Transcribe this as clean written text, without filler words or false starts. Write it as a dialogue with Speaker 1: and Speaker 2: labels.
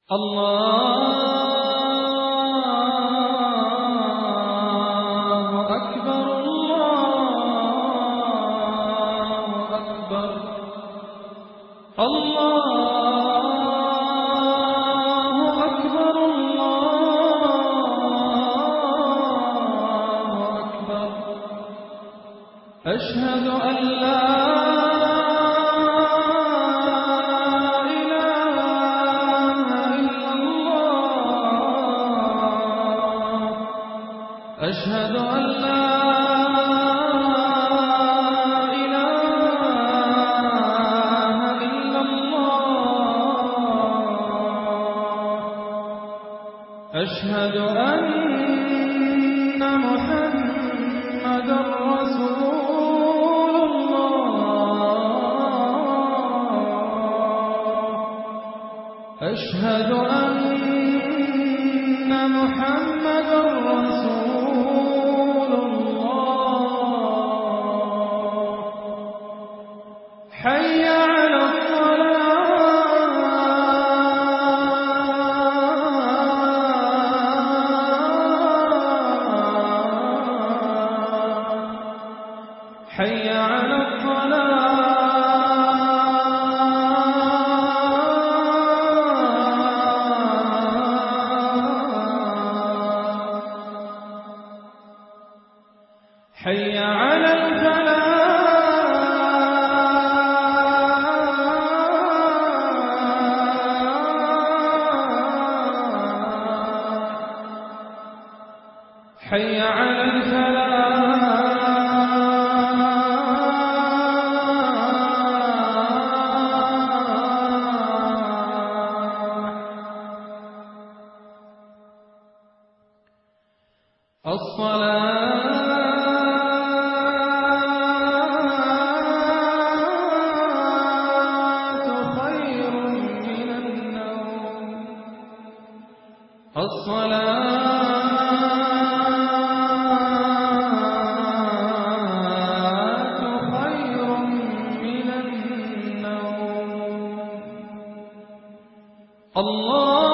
Speaker 1: الله أكبر الله أكبر الله أكبر الله أكبر أشهد أن لا أشهد أن لا إله إلا الله أشهد أن محمدًا رسول الله أشهد أن محمدًا رسول حي على الصلاة حي على الصلاة حي على الفلاح حي على الفلاح الصلاة خير من النوم الله